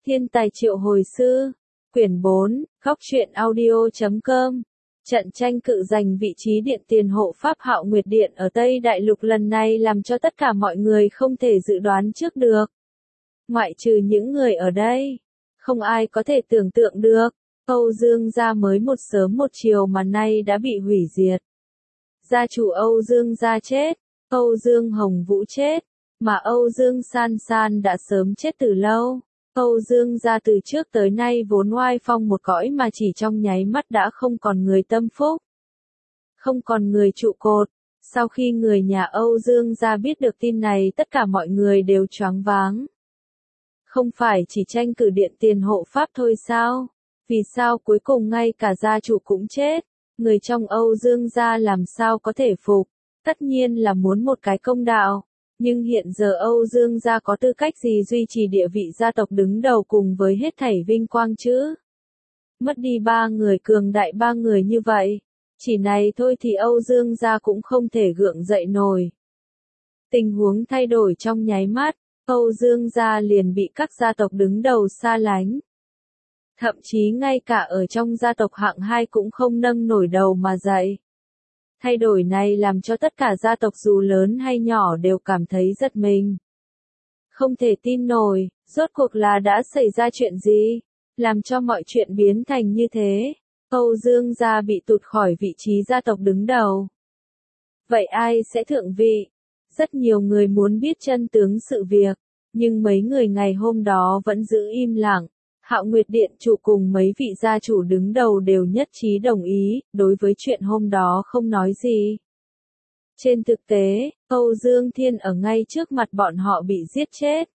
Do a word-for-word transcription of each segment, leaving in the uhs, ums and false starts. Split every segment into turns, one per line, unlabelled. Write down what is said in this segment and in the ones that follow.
Thiên tài triệu hồi sư, quyển bốn, góc truyện audio chấm com. Trận tranh cự giành vị trí điện tiền hộ pháp Hạo Nguyệt Điện ở Tây Đại Lục lần này làm cho tất cả mọi người không thể dự đoán trước được. Ngoại trừ những người ở đây, không ai có thể tưởng tượng được, Âu Dương gia mới một sớm một chiều mà nay đã bị hủy diệt. Gia chủ Âu Dương gia chết, Âu Dương Hồng Vũ chết, mà Âu Dương San San đã sớm chết từ lâu. Âu Dương gia từ trước tới nay vốn oai phong một cõi mà chỉ trong nháy mắt đã không còn người tâm phúc, không còn người trụ cột. Sau khi người nhà Âu Dương gia biết được tin này, tất cả mọi người đều choáng váng. Không phải chỉ tranh cử điện tiền hộ pháp thôi sao? Vì sao cuối cùng ngay cả gia chủ cũng chết? Người trong Âu Dương gia làm sao có thể phục? Tất nhiên là muốn một cái công đạo. Nhưng hiện giờ Âu Dương gia có tư cách gì duy trì địa vị gia tộc đứng đầu cùng với hết thảy vinh quang chứ? Mất đi ba người cường đại ba người như vậy, chỉ này thôi thì Âu Dương gia cũng không thể gượng dậy nổi. Tình huống thay đổi trong nháy mắt, Âu Dương gia liền bị các gia tộc đứng đầu xa lánh. Thậm chí ngay cả ở trong gia tộc hạng hai cũng không nâng nổi đầu mà dậy. Thay đổi này làm cho tất cả gia tộc dù lớn hay nhỏ đều cảm thấy giật mình. Không thể tin nổi, rốt cuộc là đã xảy ra chuyện gì, làm cho mọi chuyện biến thành như thế. Âu Dương gia bị tụt khỏi vị trí gia tộc đứng đầu. Vậy ai sẽ thượng vị? Rất nhiều người muốn biết chân tướng sự việc, nhưng mấy người ngày hôm đó vẫn giữ im lặng. Hạo Nguyệt Điện chủ cùng mấy vị gia chủ đứng đầu đều nhất trí đồng ý, đối với chuyện hôm đó không nói gì. Trên thực tế, Âu Dương Thiên ở ngay trước mặt bọn họ bị giết chết.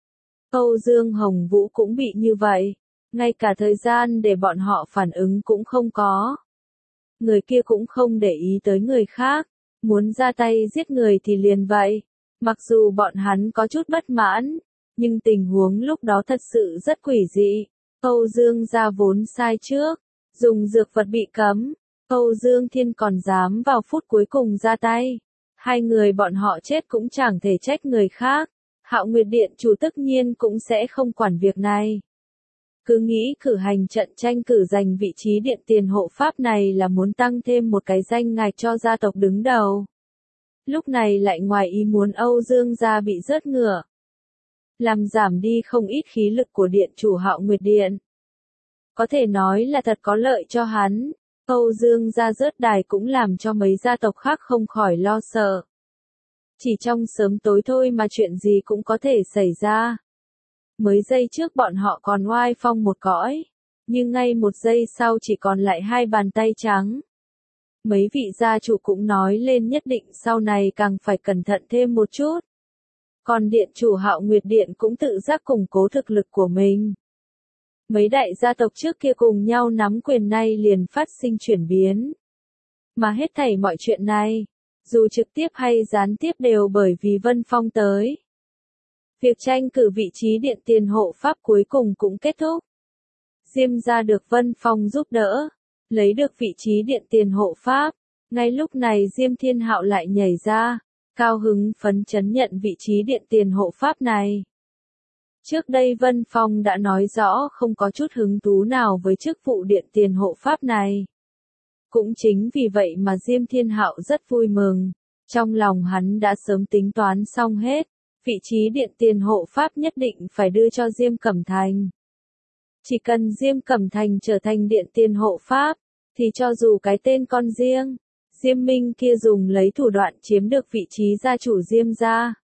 Âu Dương Hồng Vũ cũng bị như vậy, ngay cả thời gian để bọn họ phản ứng cũng không có. Người kia cũng không để ý tới người khác, muốn ra tay giết người thì liền vậy. Mặc dù bọn hắn có chút bất mãn, nhưng tình huống lúc đó thật sự rất quỷ dị. Âu Dương gia vốn sai trước, dùng dược vật bị cấm, Âu Dương Thiên còn dám vào phút cuối cùng ra tay. Hai người bọn họ chết cũng chẳng thể trách người khác. Hạo Nguyệt Điện chủ tất nhiên cũng sẽ không quản việc này. Cứ nghĩ cử hành trận tranh cử giành vị trí điện tiền hộ pháp này là muốn tăng thêm một cái danh ngạch cho gia tộc đứng đầu. Lúc này lại ngoài ý muốn Âu Dương gia bị rớt ngựa, làm giảm đi không ít khí lực của điện chủ Hạo Nguyệt Điện. Có thể nói là thật có lợi cho hắn. Âu Dương gia rớt đài cũng làm cho mấy gia tộc khác không khỏi lo sợ. Chỉ trong sớm tối thôi mà chuyện gì cũng có thể xảy ra. Mới giây trước bọn họ còn oai phong một cõi, nhưng ngay một giây sau chỉ còn lại hai bàn tay trắng. Mấy vị gia chủ cũng nói lên nhất định sau này càng phải cẩn thận thêm một chút. Còn điện chủ Hạo Nguyệt Điện cũng tự giác củng cố thực lực của mình. Mấy đại gia tộc trước kia cùng nhau nắm quyền nay liền phát sinh chuyển biến. Mà hết thảy mọi chuyện này, dù trực tiếp hay gián tiếp đều bởi vì Vân Phong tới. Việc tranh cử vị trí điện tiền hộ pháp cuối cùng cũng kết thúc. Diêm gia được Vân Phong giúp đỡ, lấy được vị trí điện tiền hộ pháp. Ngay lúc này Diêm Thiên Hạo lại nhảy ra, cao hứng phấn chấn nhận vị trí điện tiền hộ pháp này. Trước đây Vân Phong đã nói rõ không có chút hứng thú nào với chức vụ điện tiền hộ pháp này. Cũng chính vì vậy mà Diêm Thiên Hạo rất vui mừng. Trong lòng hắn đã sớm tính toán xong hết, vị trí điện tiền hộ pháp nhất định phải đưa cho Diêm Cẩm Thành. Chỉ cần Diêm Cẩm Thành trở thành điện tiền hộ pháp, thì cho dù cái tên con riêng, Diêm Minh kia dùng lấy thủ đoạn chiếm được vị trí gia chủ Diêm gia,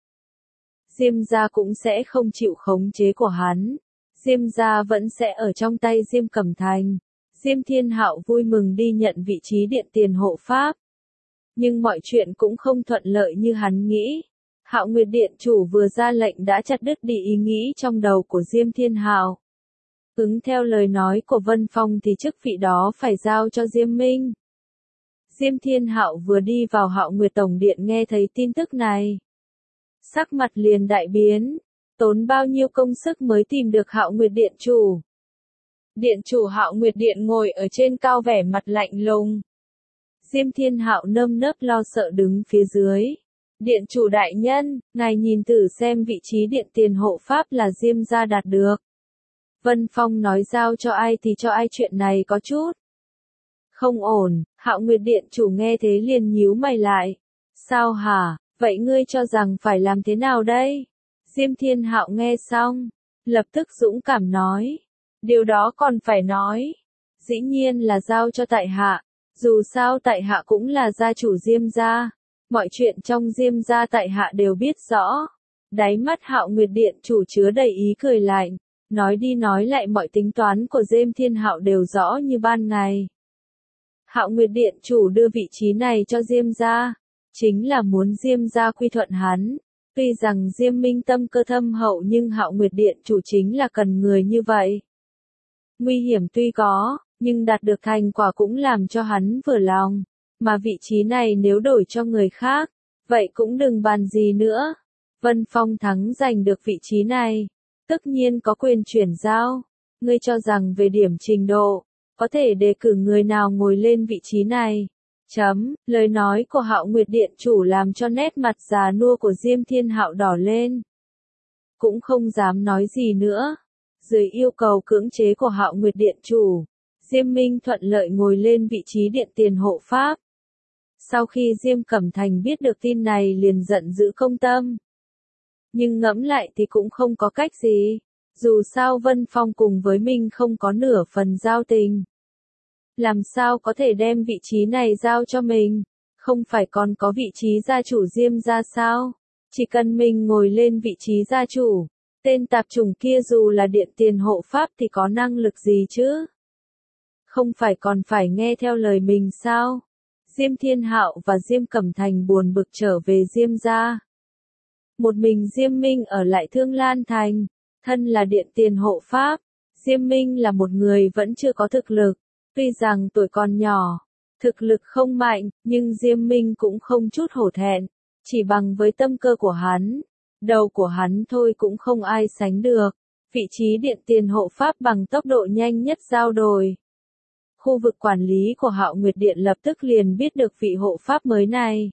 Diêm gia cũng sẽ không chịu khống chế của hắn. Diêm gia vẫn sẽ ở trong tay Diêm Cẩm Thành. Diêm Thiên Hạo vui mừng đi nhận vị trí điện tiền hộ pháp. Nhưng mọi chuyện cũng không thuận lợi như hắn nghĩ. Hạo Nguyệt Điện chủ vừa ra lệnh đã chặt đứt đi ý nghĩ trong đầu của Diêm Thiên Hạo. Ứng theo lời nói của Vân Phong thì chức vị đó phải giao cho Diêm Minh. Diêm Thiên Hạo vừa đi vào Hạo Nguyệt Tổng Điện nghe thấy tin tức này, sắc mặt liền đại biến, tốn bao nhiêu công sức mới tìm được Hạo Nguyệt Điện chủ. Điện chủ Hạo Nguyệt Điện ngồi ở trên cao vẻ mặt lạnh lùng. Diêm Thiên Hạo nơm nớp lo sợ đứng phía dưới. Điện chủ đại nhân, ngài nhìn thử xem vị trí điện tiền hộ pháp là Diêm gia đạt được. Vân Phong nói giao cho ai thì cho ai, chuyện này có chút không ổn. Hạo Nguyệt Điện chủ nghe thế liền nhíu mày lại. Sao hả, vậy ngươi cho rằng phải làm thế nào đây? Diêm Thiên Hạo nghe xong, lập tức dũng cảm nói. Điều đó còn phải nói. Dĩ nhiên là giao cho tại hạ. Dù sao tại hạ cũng là gia chủ Diêm gia. Mọi chuyện trong Diêm gia tại hạ đều biết rõ. Đáy mắt Hạo Nguyệt Điện chủ chứa đầy ý cười lạnh. Nói đi nói lại mọi tính toán của Diêm Thiên Hạo đều rõ như ban ngày. Hạo Nguyệt Điện chủ đưa vị trí này cho Diêm gia, chính là muốn Diêm gia quy thuận hắn. Tuy rằng Diêm Minh tâm cơ thâm hậu nhưng Hạo Nguyệt Điện chủ chính là cần người như vậy. Nguy hiểm tuy có, nhưng đạt được thành quả cũng làm cho hắn vừa lòng. Mà vị trí này nếu đổi cho người khác, vậy cũng đừng bàn gì nữa. Vân Phong thắng giành được vị trí này, tất nhiên có quyền chuyển giao. Ngươi cho rằng về điểm trình độ, có thể đề cử người nào ngồi lên vị trí này. Chấm, lời nói của Hạo Nguyệt Điện chủ làm cho nét mặt già nua của Diêm Thiên Hạo đỏ lên. Cũng không dám nói gì nữa. Dưới yêu cầu cưỡng chế của Hạo Nguyệt Điện chủ, Diêm Minh thuận lợi ngồi lên vị trí điện tiền hộ pháp. Sau khi Diêm Cẩm Thành biết được tin này liền giận dữ công tâm. Nhưng ngẫm lại thì cũng không có cách gì. Dù sao Vân Phong cùng với mình không có nửa phần giao tình. Làm sao có thể đem vị trí này giao cho mình? Không phải còn có vị trí gia chủ Diêm gia sao? Chỉ cần mình ngồi lên vị trí gia chủ, tên tạp chủng kia dù là điện tiền hộ pháp thì có năng lực gì chứ? Không phải còn phải nghe theo lời mình sao? Diêm Thiên Hạo và Diêm Cẩm Thành buồn bực trở về Diêm gia. Một mình Diêm Minh ở lại Thương Lan Thành, thân là điện tiền hộ pháp. Diêm Minh là một người vẫn chưa có thực lực. Tuy rằng tuổi còn nhỏ, thực lực không mạnh, nhưng Diêm Minh cũng không chút hổ thẹn. Chỉ bằng với tâm cơ của hắn, đầu của hắn thôi cũng không ai sánh được. Vị trí điện tiền hộ pháp bằng tốc độ nhanh nhất giao đổi. Khu vực quản lý của Hạo Nguyệt Điện lập tức liền biết được vị hộ pháp mới này.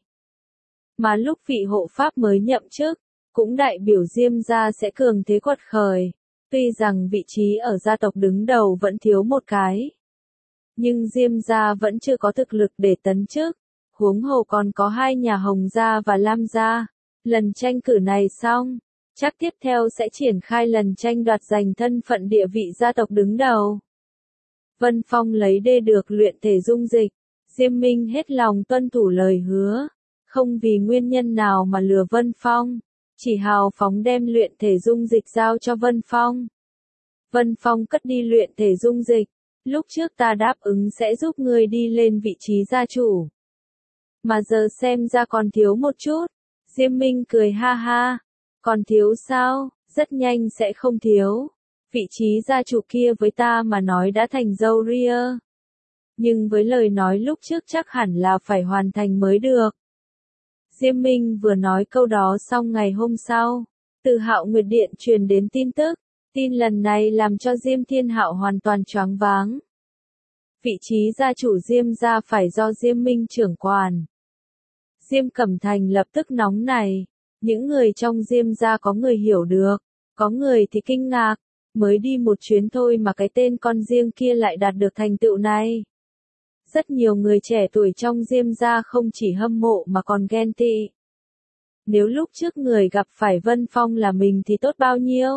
Mà lúc vị hộ pháp mới nhậm chức, cũng đại biểu Diêm gia sẽ cường thế quật khởi. Tuy rằng vị trí ở gia tộc đứng đầu vẫn thiếu một cái. Nhưng Diêm gia vẫn chưa có thực lực để tấn chức. Huống hồ còn có hai nhà Hồng gia và Lam gia. Lần tranh cử này xong, chắc tiếp theo sẽ triển khai lần tranh đoạt giành thân phận địa vị gia tộc đứng đầu. Vân Phong lấy đê được luyện thể dung dịch. Diêm Minh hết lòng tuân thủ lời hứa. Không vì nguyên nhân nào mà lừa Vân Phong. Chỉ hào phóng đem luyện thể dung dịch giao cho Vân Phong. Vân Phong cất đi luyện thể dung dịch. Lúc trước ta đáp ứng sẽ giúp ngươi đi lên vị trí gia chủ. Mà giờ xem ra còn thiếu một chút. Diêm Minh cười ha ha. Còn thiếu sao? Rất nhanh sẽ không thiếu. Vị trí gia chủ kia với ta mà nói đã thành dâu ria. Nhưng với lời nói lúc trước chắc hẳn là phải hoàn thành mới được. Diêm Minh vừa nói câu đó xong ngày hôm sau, từ Hạo Nguyệt Điện truyền đến tin tức. Tin lần này làm cho Diêm Thiên Hạo hoàn toàn choáng váng. Vị trí gia chủ Diêm gia phải do Diêm Minh trưởng quản. Diêm Cẩm Thành lập tức nóng này. Những người trong Diêm gia có người hiểu được, có người thì kinh ngạc. Mới đi một chuyến thôi mà cái tên con riêng kia lại đạt được thành tựu này. Rất nhiều người trẻ tuổi trong Diêm gia không chỉ hâm mộ mà còn ghen tị. Nếu lúc trước người gặp phải Vân Phong là mình thì tốt bao nhiêu?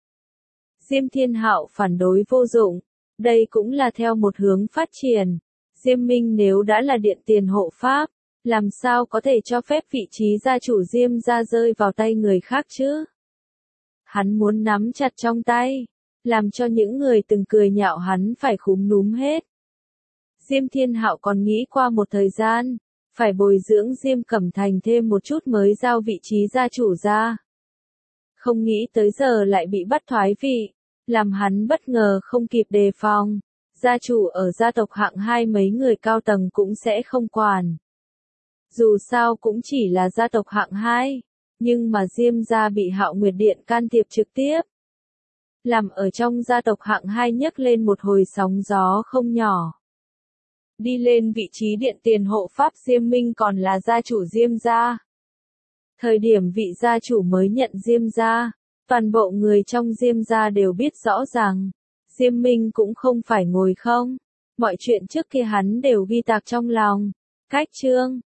Diêm Thiên Hạo phản đối vô dụng. Đây cũng là theo một hướng phát triển. Diêm Minh nếu đã là điện tiền hộ pháp, làm sao có thể cho phép vị trí gia chủ Diêm gia rơi vào tay người khác chứ? Hắn muốn nắm chặt trong tay, làm cho những người từng cười nhạo hắn phải khúm núm hết. Diêm Thiên Hạo còn nghĩ qua một thời gian, phải bồi dưỡng Diêm Cẩm Thành thêm một chút mới giao vị trí gia chủ ra. Không nghĩ tới giờ lại bị bắt thoái vị, làm hắn bất ngờ không kịp đề phòng. Gia chủ ở gia tộc hạng hai mấy người cao tầng cũng sẽ không quản. Dù sao cũng chỉ là gia tộc hạng hai, nhưng mà Diêm gia bị Hạo Nguyệt Điện can thiệp trực tiếp. Làm ở trong gia tộc hạng hai nhấc lên một hồi sóng gió không nhỏ. Đi lên vị trí điện tiền hộ pháp Diêm Minh còn là gia chủ Diêm gia. Thời điểm vị gia chủ mới nhận Diêm gia, toàn bộ người trong Diêm gia đều biết rõ rằng, Diêm Minh cũng không phải ngồi không. Mọi chuyện trước kia hắn đều ghi tạc trong lòng. Cách chương